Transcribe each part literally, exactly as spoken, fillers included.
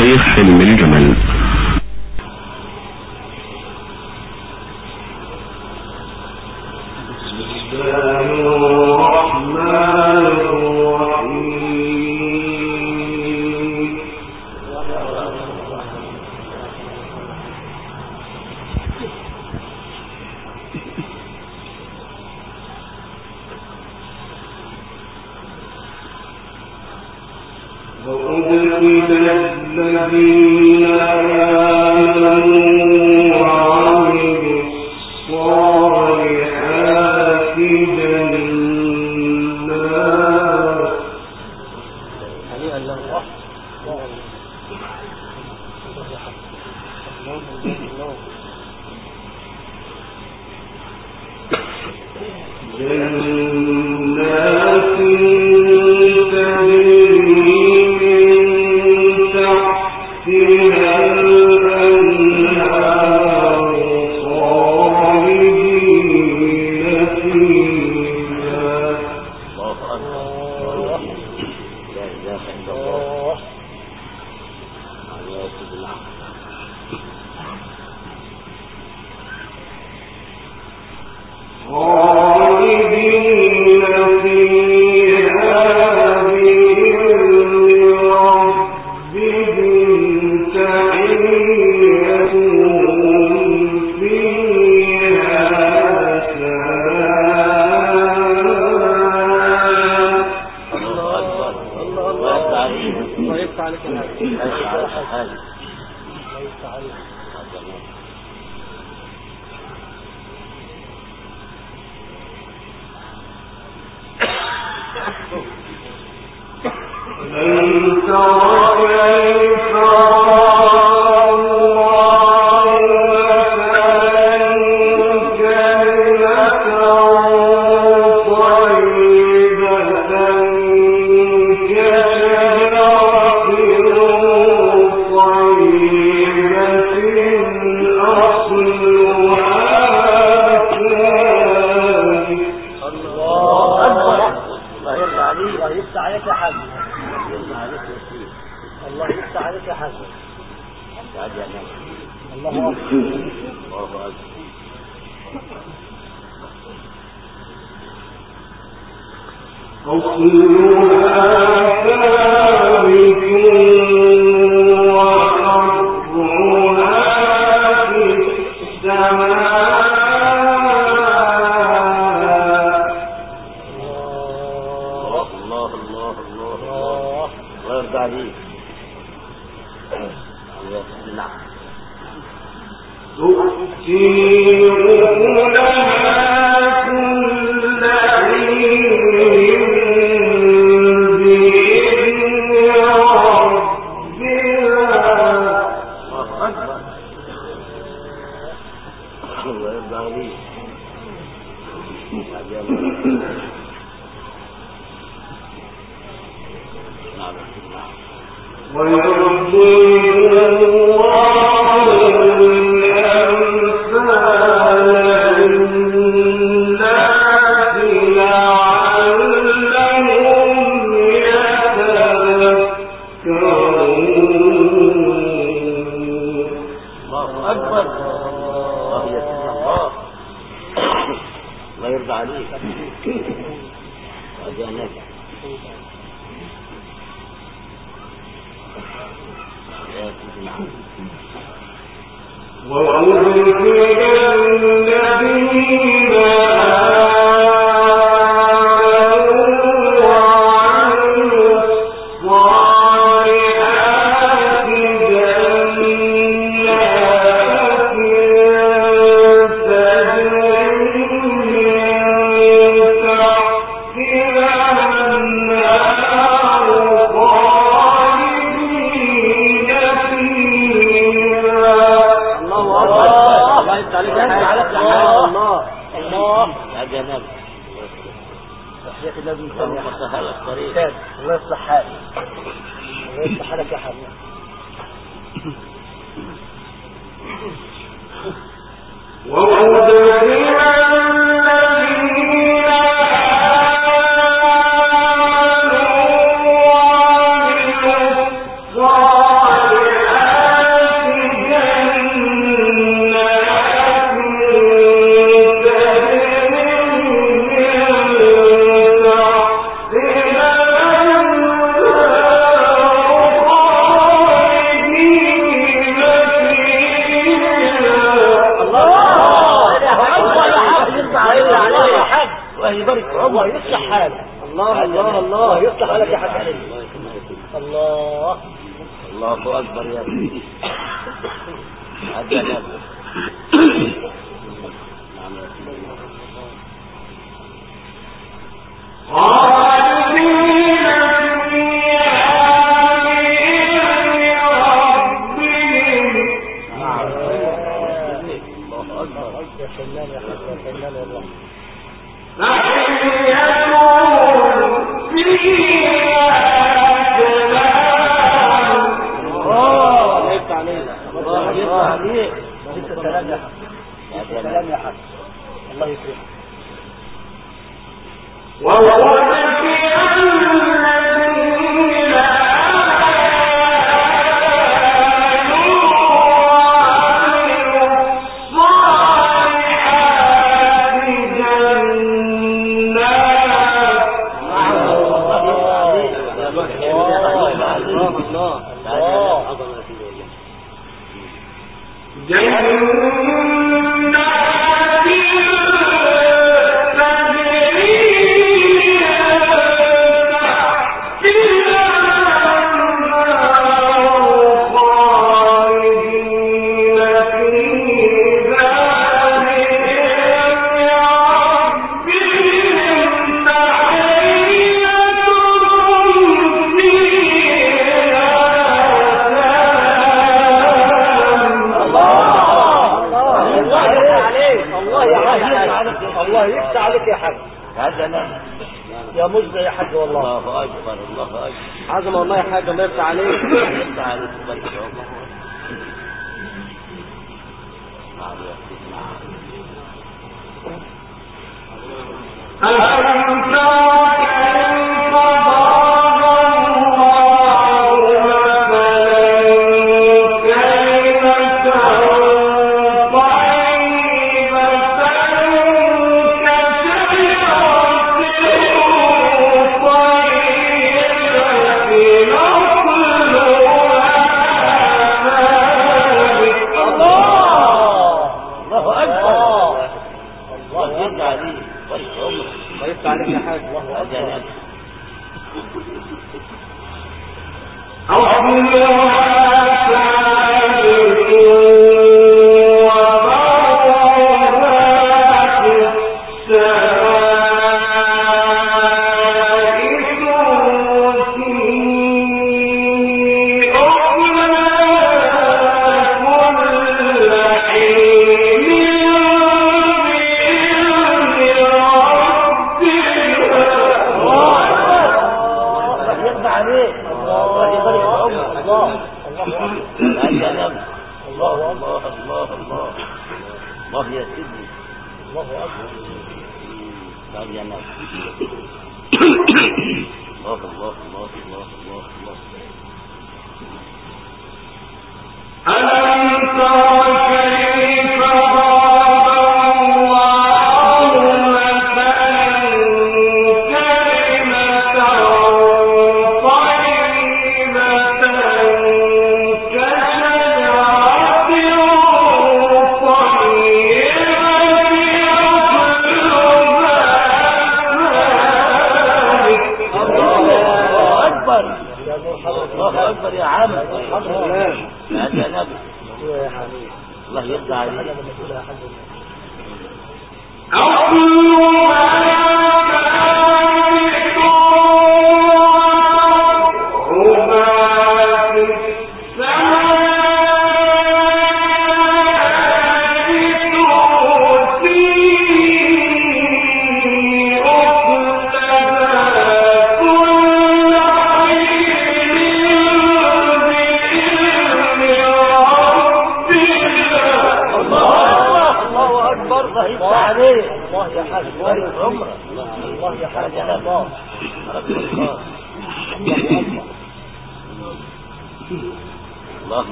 الشيخ حلمي الجمل. Why? يبارك في عمرك يصلح حالك. الله الله الله يصلح حالك يا حاج. الله الله اكبر يا ابني. عجل الله يكرمك. الله يفتح عليك يا حاج. هذا يا مجد يا حاج والله. الله اكبر الله اكبر. عظمه والله يا حاج. الله يفتح عليك. يفتح عليك ويبارك فيك.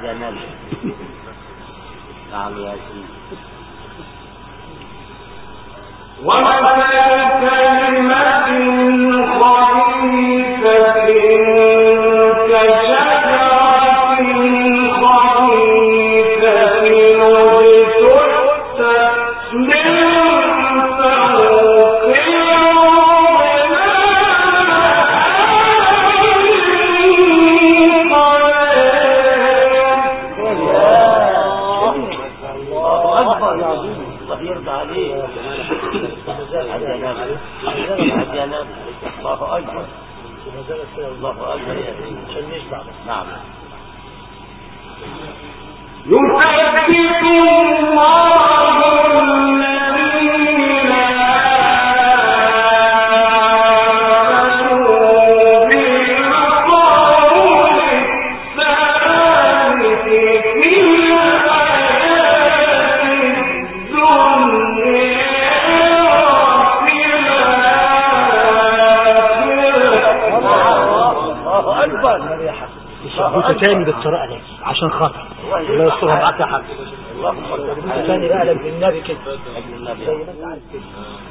يا نبي. نعم يا سيدي. ومثل كلمة خبيثة كشجرة خبيثة اجتثت من فوق الله يرضى عليك. عجلنا عجلنا. الله أكبر. الله أكبر يا سيدي. نعم. يثبت الله الذين آمنوا بالقول الثابت في الحياة الدنيا وفي الآخرة. الله أكبر. شغلته تاني بالطريقة دي عشان خاطر الله يسترها معاك يا حاج. الله أكبر. تاني بقى لك بالنبي كده أجل النبي. زي ما انت عارف كده.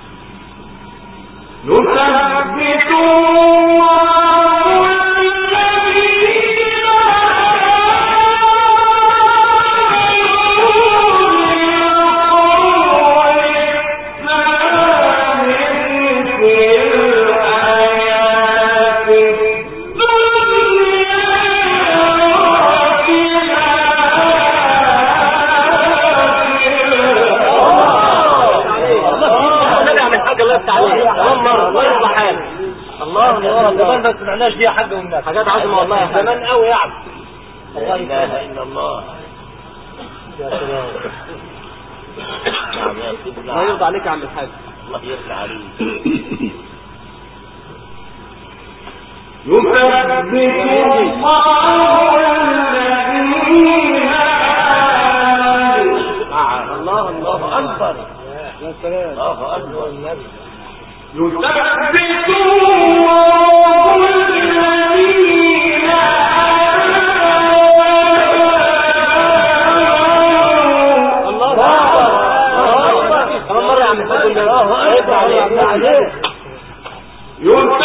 يثبت الله الذين الله الله زمان ما سمعناش دي يا حاج والناس حاجات عظمه والله يا زمان قوي يعني. لا إله إلا الله. يا سلام. نعم يا سيدي. الله يرضى عليك يا عم الحاج. الله يرضى عليك. يثبت الله الذين آمنوا. الله الله أكبر. يا سلام. الله أكبر. النبي. يثبت الله الذين آمنوا. الله أكبر. الله أكبر. كمان مرة يا عم الحاج. الله أكبر. يثبت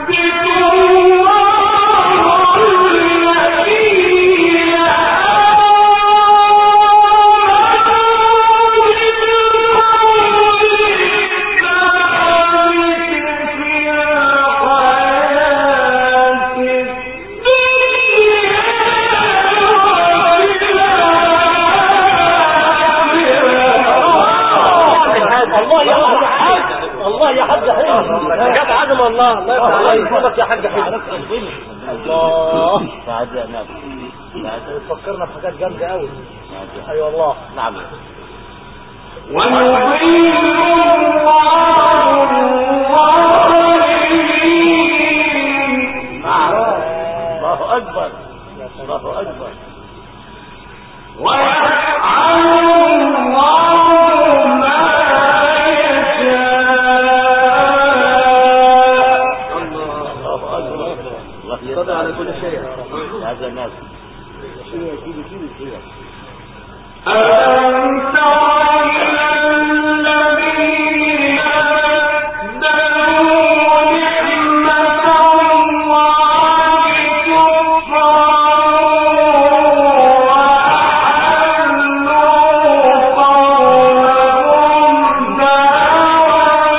الله يا حاج حلو. جاب عدم الله. الله يحفظك يا حاج حلو. الله. سعدنا. فكرنا في حاجات جامده قوي. اي والله. نعم. ويضل الله الظالمين. الله أكبر. الله أكبر. ويفعل الله ما يرضى على كل شيء. هذا الناس. ألم تر إلى الذين بدلوا نعمة الله كفرا وأحلوا قومهم دار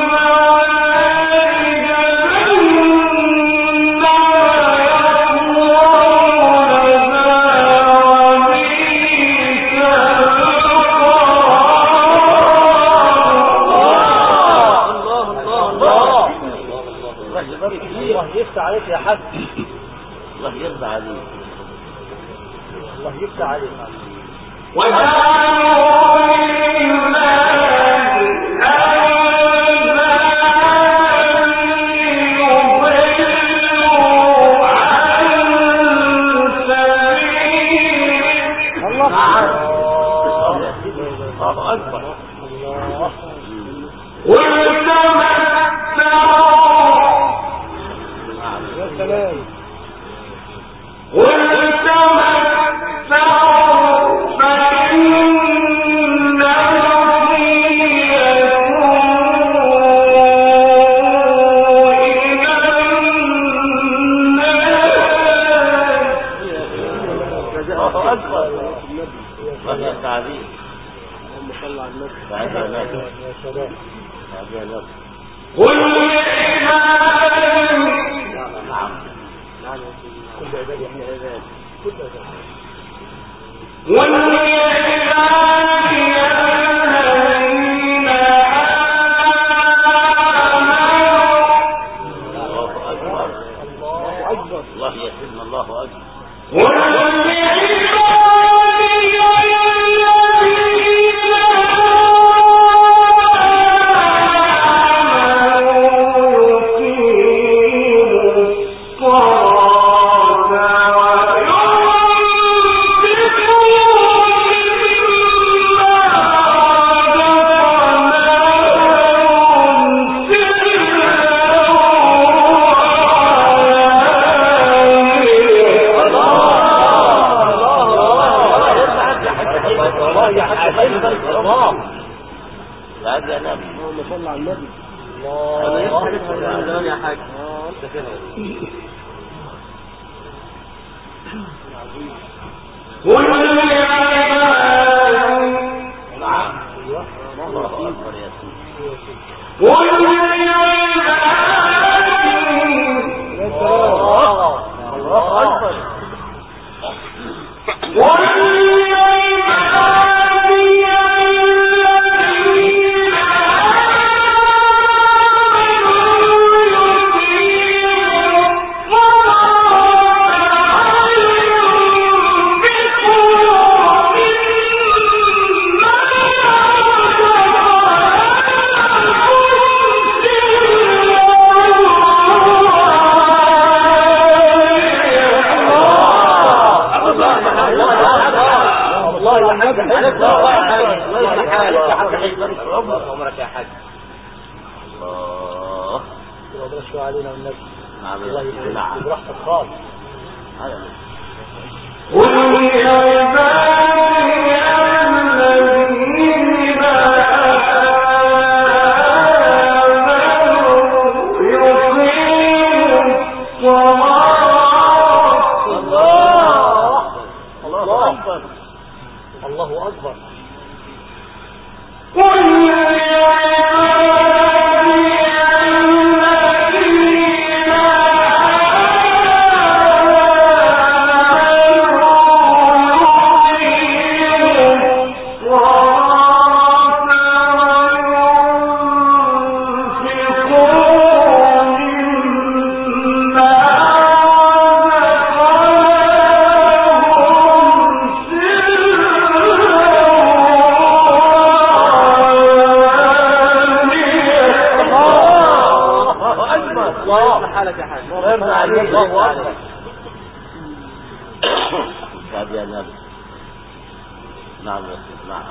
الله يفتح عليك يا حاج. الله يرضى عليك. الله يفتح عليك. وجعلوا لله أندادا ليضلوا عن سبيله. الله. الله أكبر. قل تمتعوا. يا سلام. قل تمتعوا الله أكبر وهي التعذيب اللهم صل على النبي هذا نبي يا سلام هذا نبي قل لعبادي نعم نعم كل عباد يحيى عباد كل عباد قل لعبادي الذين الله أكبر الله أكبر الله يسلم الله أكبر قل لعبادي هذا نبي اللهم صل على النبي هذا الله يسلم زمان يا حاج اه انت كده قل لعبادي نعم ايوه الله أكبر يا سيدي قل لعبادي يا سلام الله اكبر قل لعبادي الذين الله يا حاج الله يحالك يا حاج حيث عمرك يا حاج الله ربنا شوي علينا والنبي نعم الله يا يهديك نعم براحتك خالص هذا قل لعبادي الذين آمنوا يقيموا الصلاة الله الله أكبر الله اكبر قل لعبادي الذين حالك يا حاج الله عليك الله اكبر هذا يا نبي نعم يا سيدي نعم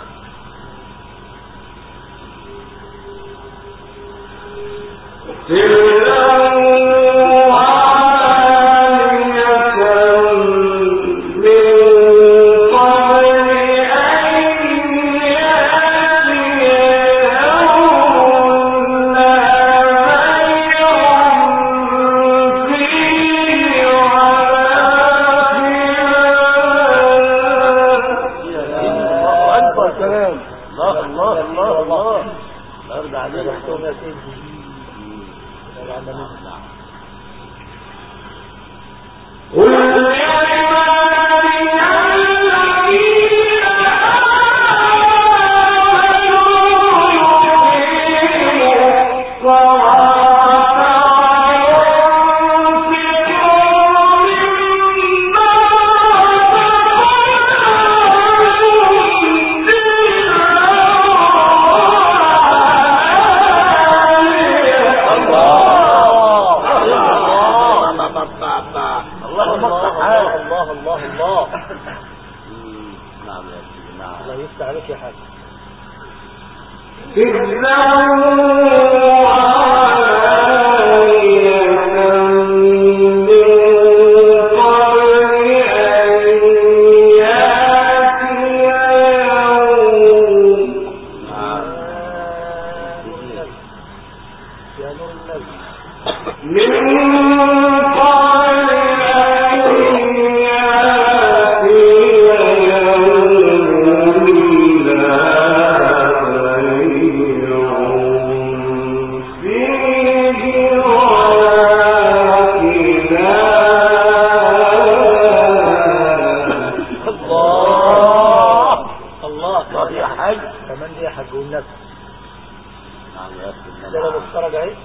الله الله الله الله ارضى عليك يحكم يا سيدي نعم قل لعبادي الذين الله الله الله نعم يا سيدي نعم الله يفتح عليك يا حاج يا نور النبي من قبل أن يأتي كمان دي يا حاج والنبي. نعم يا أخي ده لو اتفرج اهي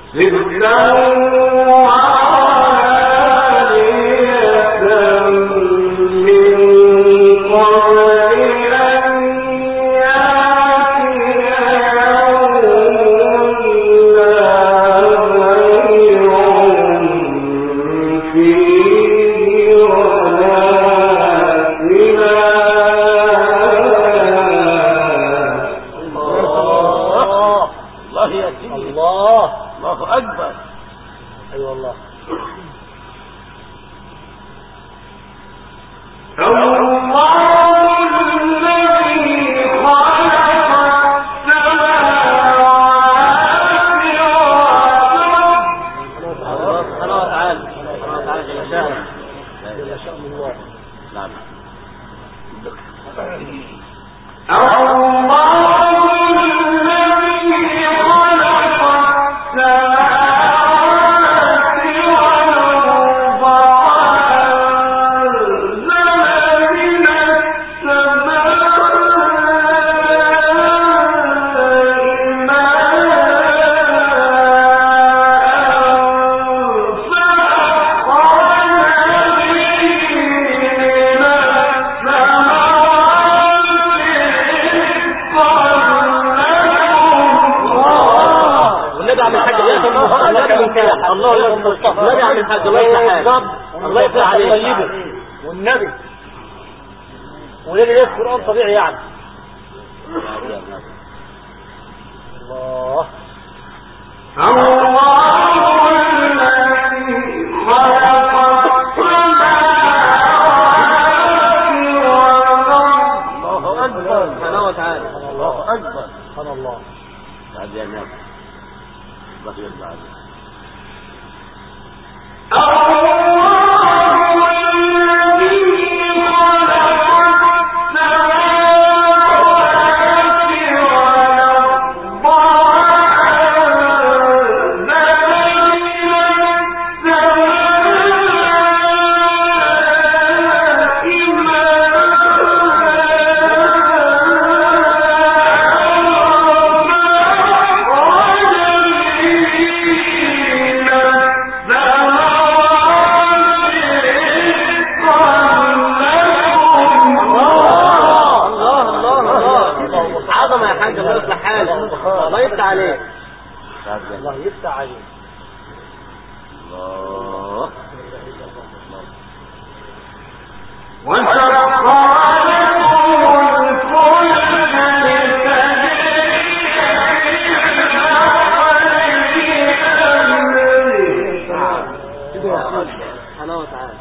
والنبي وليه القرآن طبيعي يعني. الله الله الذي خلق الله أكبر سبحانه وتعالى. الله أكبر سبحان الله. بعد يا نبي الله يرضى عليك. الله يفتح عليك. الله يفتح عليك. الله سبحانه وتعالى.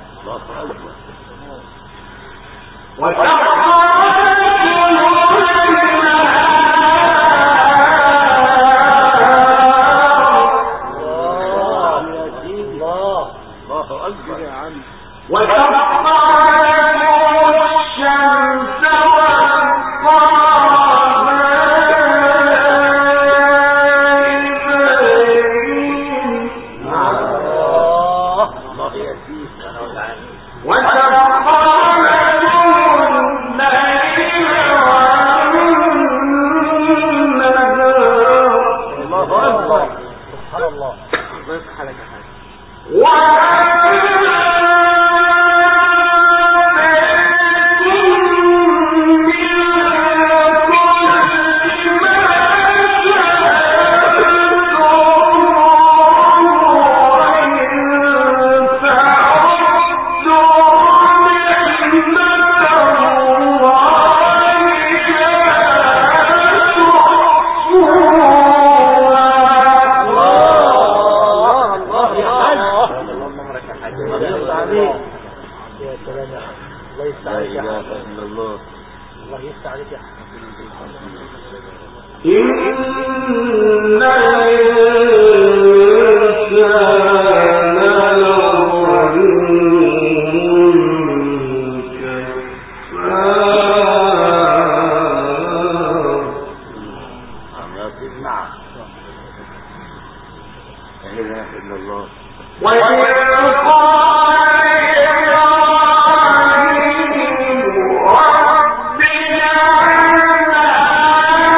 وَإِذْ قَالَ إِبْرَاهِيمُ رَبِّ اجْعَلْ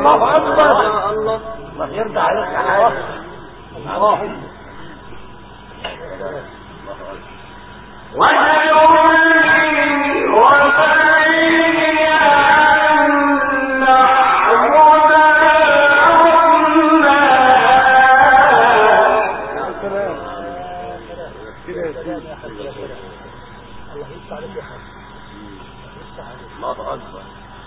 الله أكبر. الله ما يرضى عليك يا حاج. الله الله أكبر.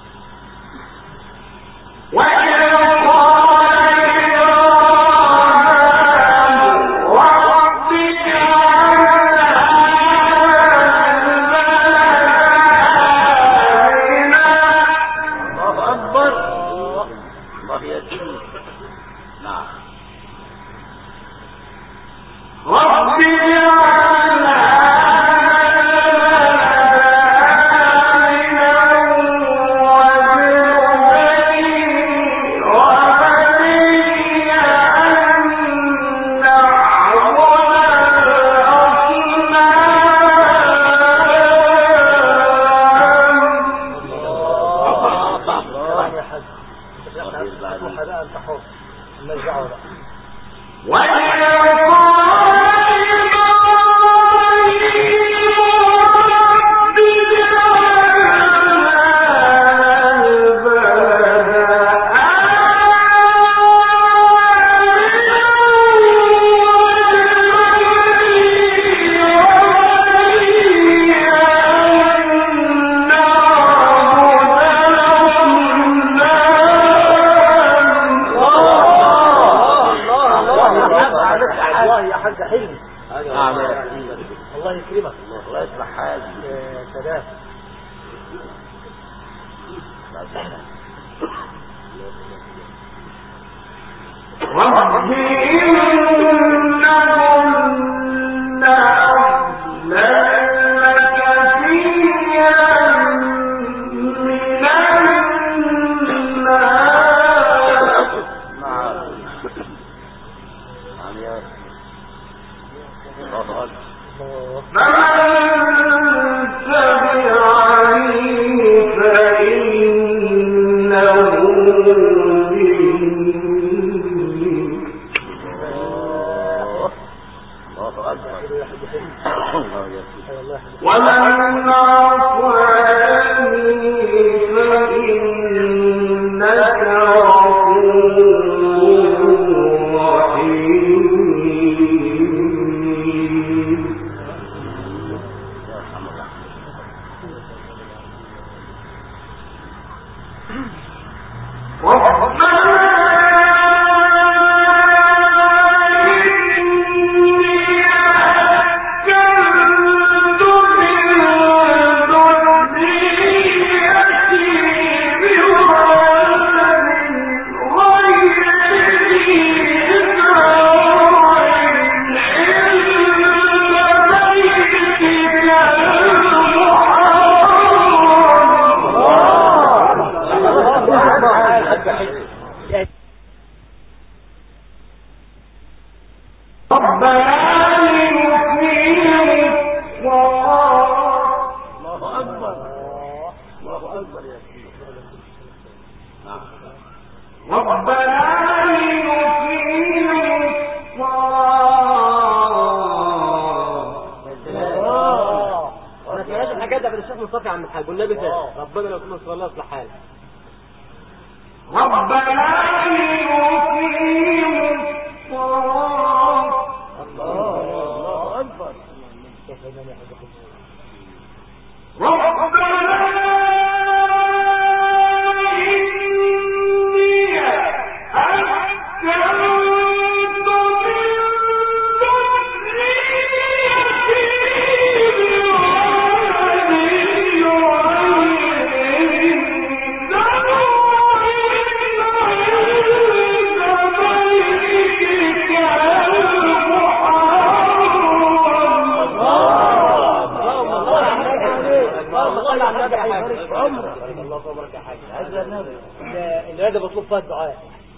العيادة بطلب فيها الدعاء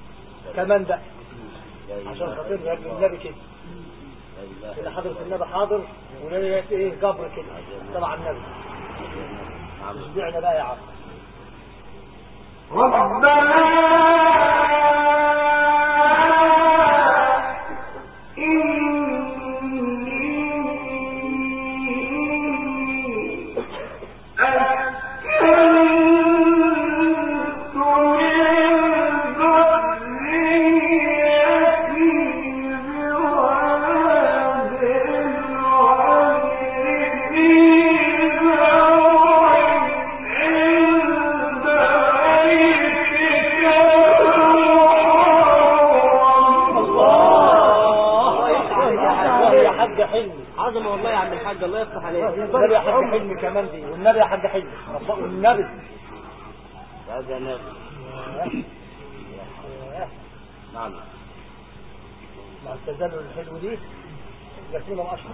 كمان بقى عشان خاطر النبي كده اللي حضرة النبي حاضر ونبي ايه جبر كده طبعا النبي اشبعنا بقى يا عم. ربنا حاج الله يفتح عليك. والنبي يا حاج حلمي كمان دي، والنبي يا حاج حلمي والنبي. هذا نبي. نعم. مع التزلل الحلو دي يكون الأشهر.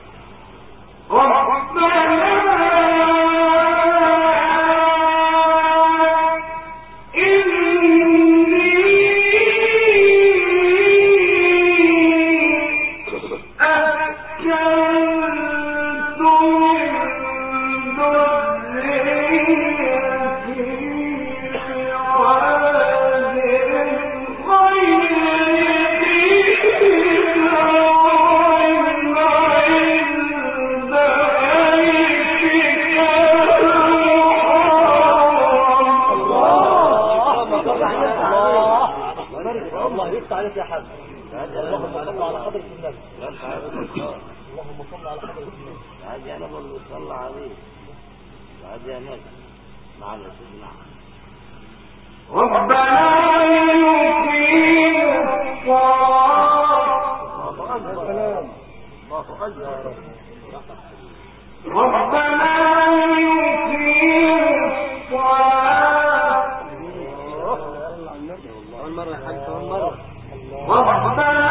الله يفتح عليك يا حاج. اللهم صل على حضرة النبي. اللهم صل على حضرة النبي. هذه أنا بقول صلى عليه. هذه أنا معنا سيدنا. ربنا يقيم الصلاة. الله أكبر. ربنا يقيم الصلاة. أول مرة يا حاج أول مرة. ربنا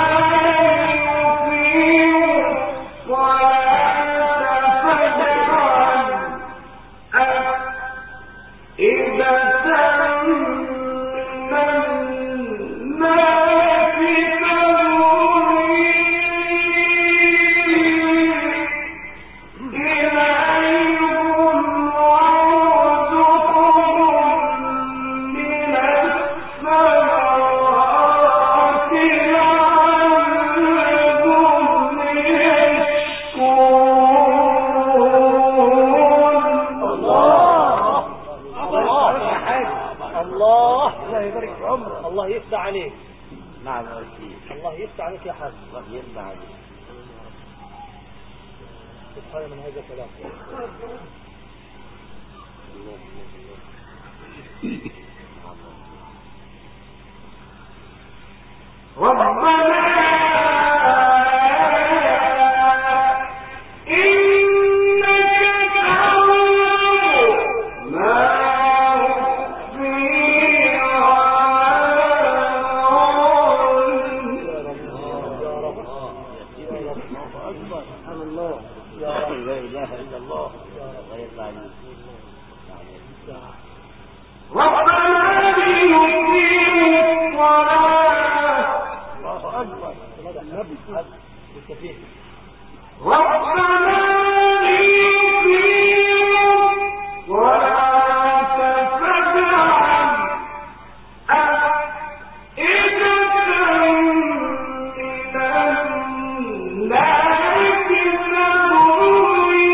يقيم الصلاة فاجعل أفئدة من الناس تهوي إليهم وارزقهم من الثمرات لعلهم يشكرون. الله الله الله يبارك في عمرك. الله يفتح عليك. نعم يا سيدي. الله يفتح عليك يا حاج. الله يفتح عليك. سبحان من هذا الكلام. ربنا إنك تعلم ما أخفي لا إله إلا الله. الله يفتح عليك. ربنا ليقيموا الصلاة. الله أكبر. النبي حاج بالكثير. ربنا ليقيموا الصلاة فاجعل أفئدة من الناس تهوي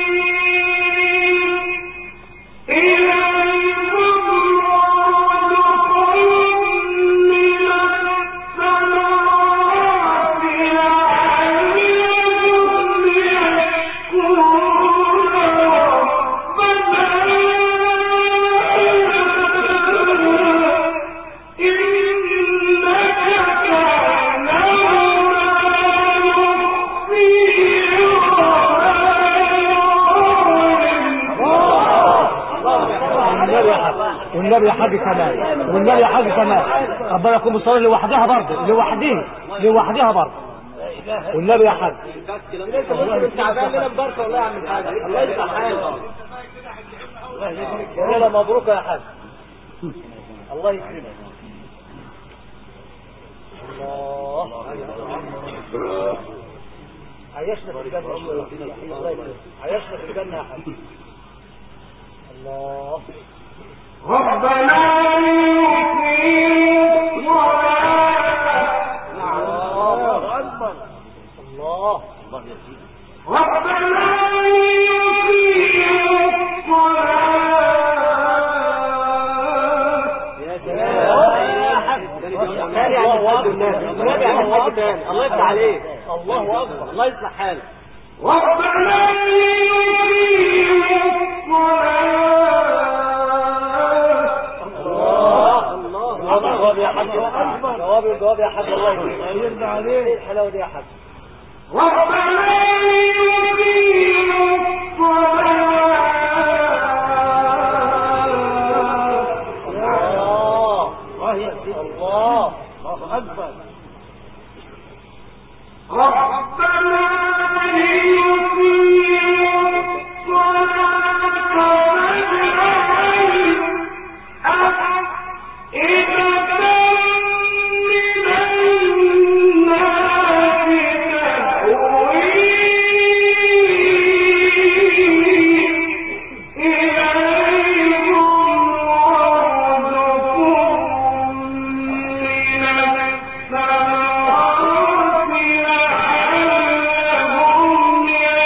إليهم وارزقهم من الثمرات لعلهم يشكرون. ربنا إنك تعلم ما نخفي والنبي يا حاج كمان. والنبي يا حاج كمان. ربنا يكون مصلي لوحدها برضه. لوحدها لوحدها برضه. والنبي يا حاج. انت تعبان لنا ببركة والله يا عم الحاج. الله يفتح حالك. ليلة مبروكة يا حاج. الله يكرمك. الله عيشنا في الجنة. الله يكرمك. عيشنا في الجنة يا حاج. الله. ربنا يقيموا الصلاة. الله أكبر. الله. الله يفتح. ربنا يقيموا الصلاة. يا سلام يا حاج. تاني يا حاج النبي. النبي يا حاج تاني. الله يفتح عليك. الله أكبر. الله يصلح حالك. ربنا يقيموا الصلاة. الله جواب يا حاج. جواب الجواب يا حاج. الله يكرمك. يرضى عليه. الحلاوة دي يا حاج. ربنا يقيموا الله يا سيدي الله الله أكبر. ربنا ليقيموا الصلاة فاجعل أفئدة من الناس تهوي إليهم وارزقهم من الثمرات لعلهم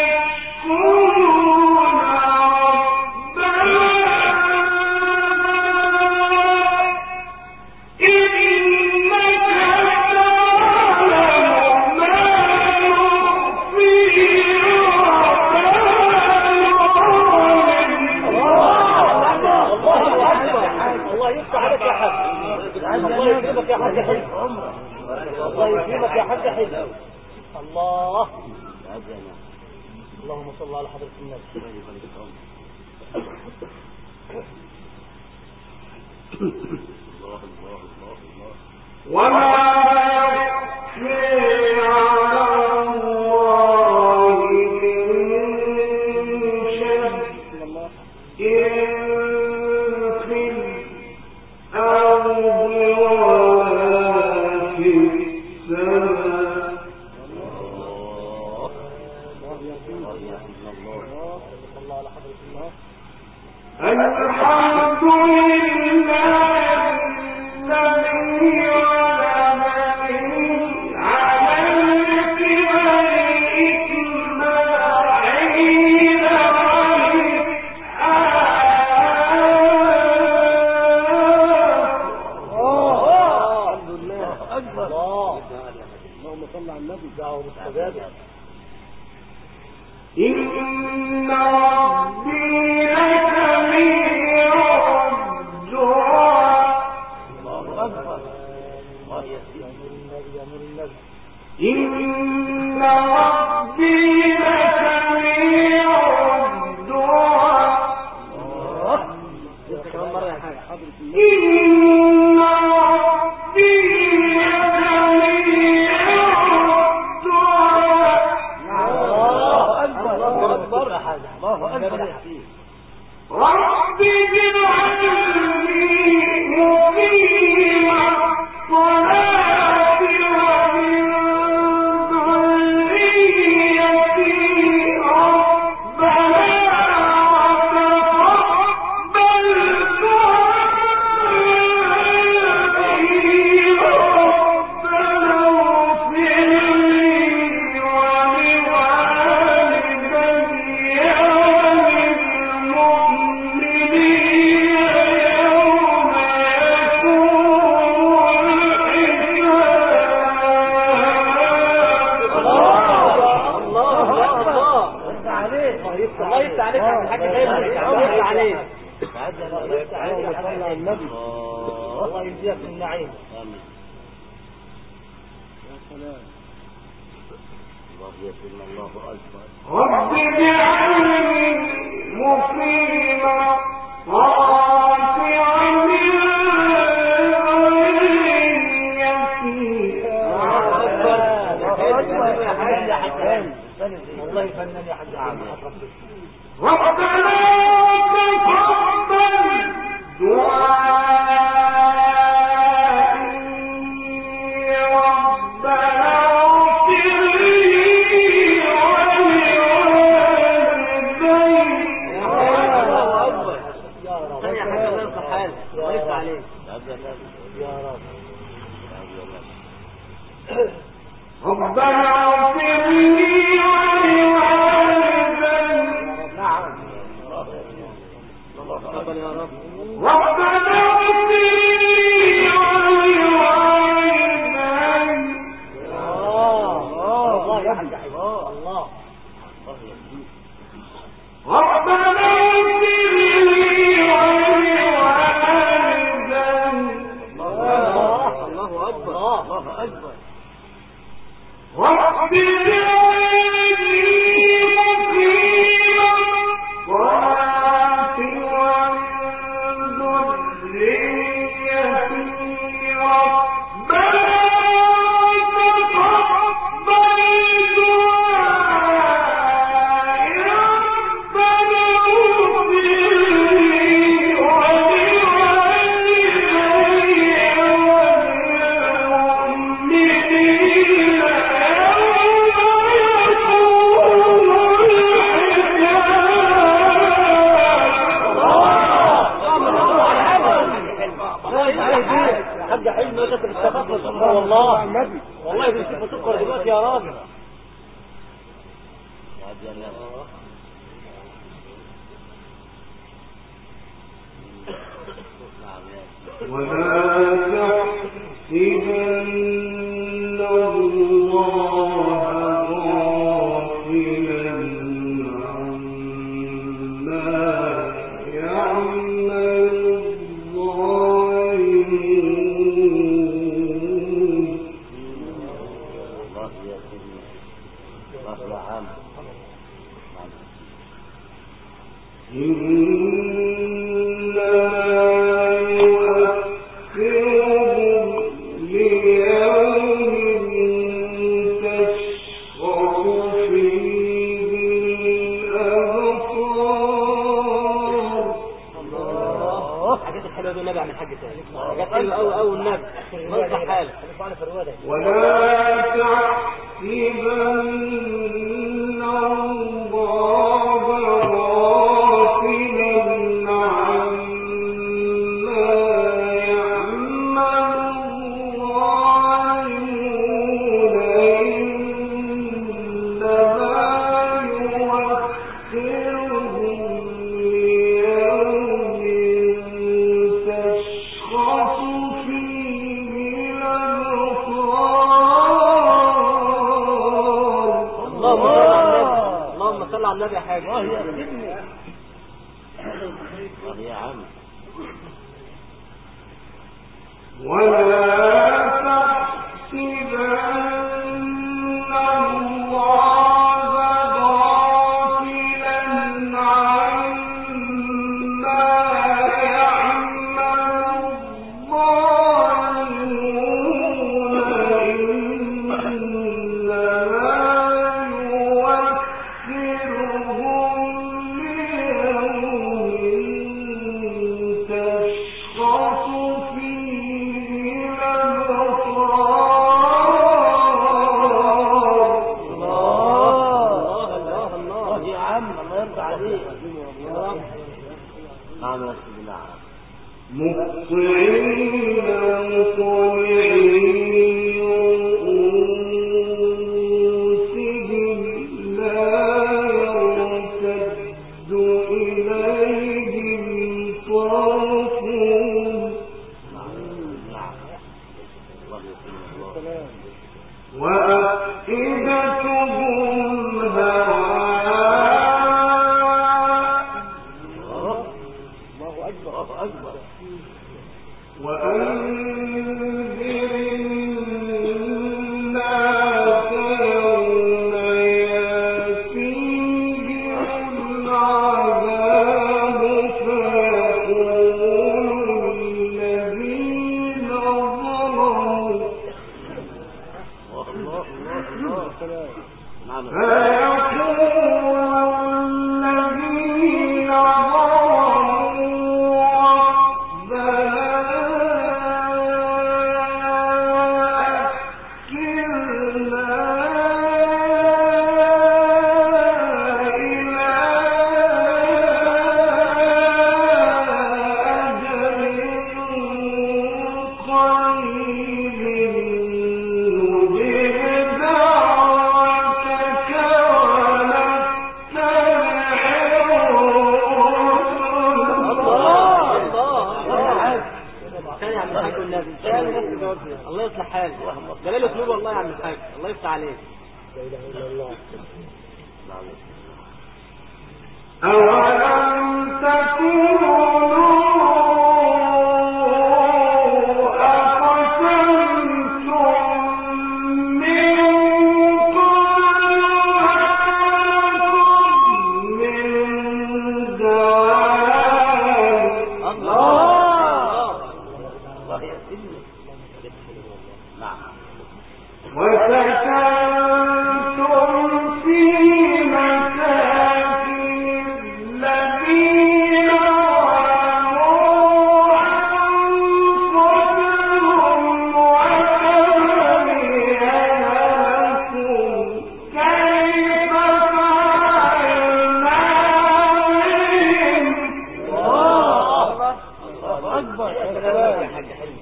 يشكرون ربنا إنك تعلم ما نخفي الله يفتح عليك يا حاج. الله يكرمك يا حاج حلو. الله يكرمك يا حاج حلو. الله اللهم صل على حضرة النبي. وما يخفي على الله من شيء إن في الأرض ولا في السماء. الله على حضرة الله. الحمد لله الذي علمني على الكبر إسماعيل وإسحاق. الحمد لله أكبر. الله اللهم صل على النبي. دعوة مستجابة. إن ربي لسميع الدعاء. الله أكبر. الله يأمر النبي يأمر النبي. إن ربي لسميع الدعاء. كمان مرة يا حاج حضرة النبي. إن ربي لسميع الدعاء. الله أكبر. الله أكبر يا حاج. الله أكبر يا حبيبي. رب اجعلني مقيم الصلاة ومن ذريتي ربنا وتقبل دعائي ربنا اغفر لي ولوالدي الله يفتح عليك يا حاج خير. الله يفتح عليك. الله يفتح عليك يا حاج النبي. الله يجزيك من النعيم. آمين. يا سلام. الله يسلم. الله أكبر. رب اجعلني مقيم الصلاة ومن ذريتي والله فنان يا حاج عامر. ربنا تقبل دعائي ربنا اغفر لي ولوالدي. الله أكبر. يا رب. ثانية حاجة الله يصلح حالك. الله يفتح عليك. يا رب. ربنا اغفر لي ولوالدي. نعم. تقبل يا رب. ربنا اغفر لي ولوالدي. الله الله يا حاج الله. ربنا اغفر لي ولوالدي. الله الله أكبر. الله أكبر. رب اجعلني حاج حلمي يا كتب التفاصيل سكر والله والله بيمسكوا سكر دلوقتي يا راجل. ولا تحسبن الله غافلا عما يعمل الظالمون. الله يا سيدي الله يا عم ولا تحسبن الله غافلا عما يعمل الظالمون إنما يؤخرهم ليوم تشخص فيه اللهم صل على النبي. حاجة الله يا سيدي الله يا عم. ولا تحسبن الله غافلا عما يعمل الظالمون إنما مهطعين مقنعي رؤوسهم لا يرتد إليهم طرفهم وأفئدتهم هواء. الله أكبر. وأنذر الناس يوم يأتيهم العذاب فيقول الذين ظلموا الله يصلح حالك. جلال اسلوب والله يا عم الحاج. الله يفتح عليك. لا اله الا الله. أولم تكونوا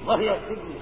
وهي سجن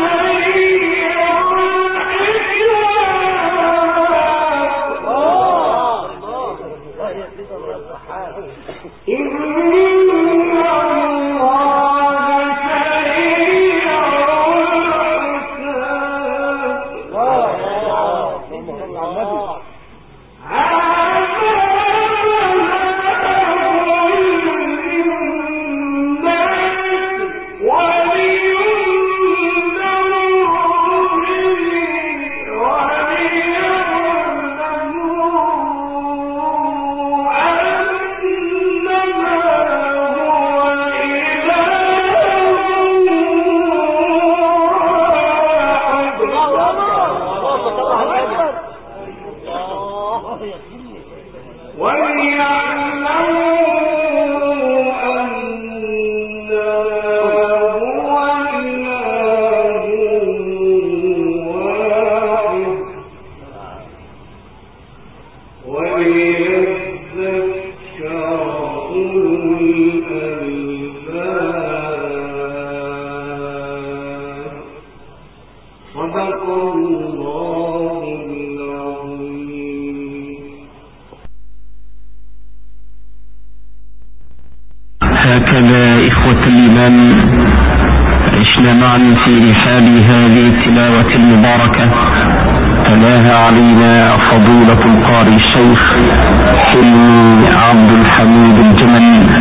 Oh حال هذه التلاوة المباركة تلاها علينا فضيلة القارئ الشيخ حلمي عبد الحميد الجمل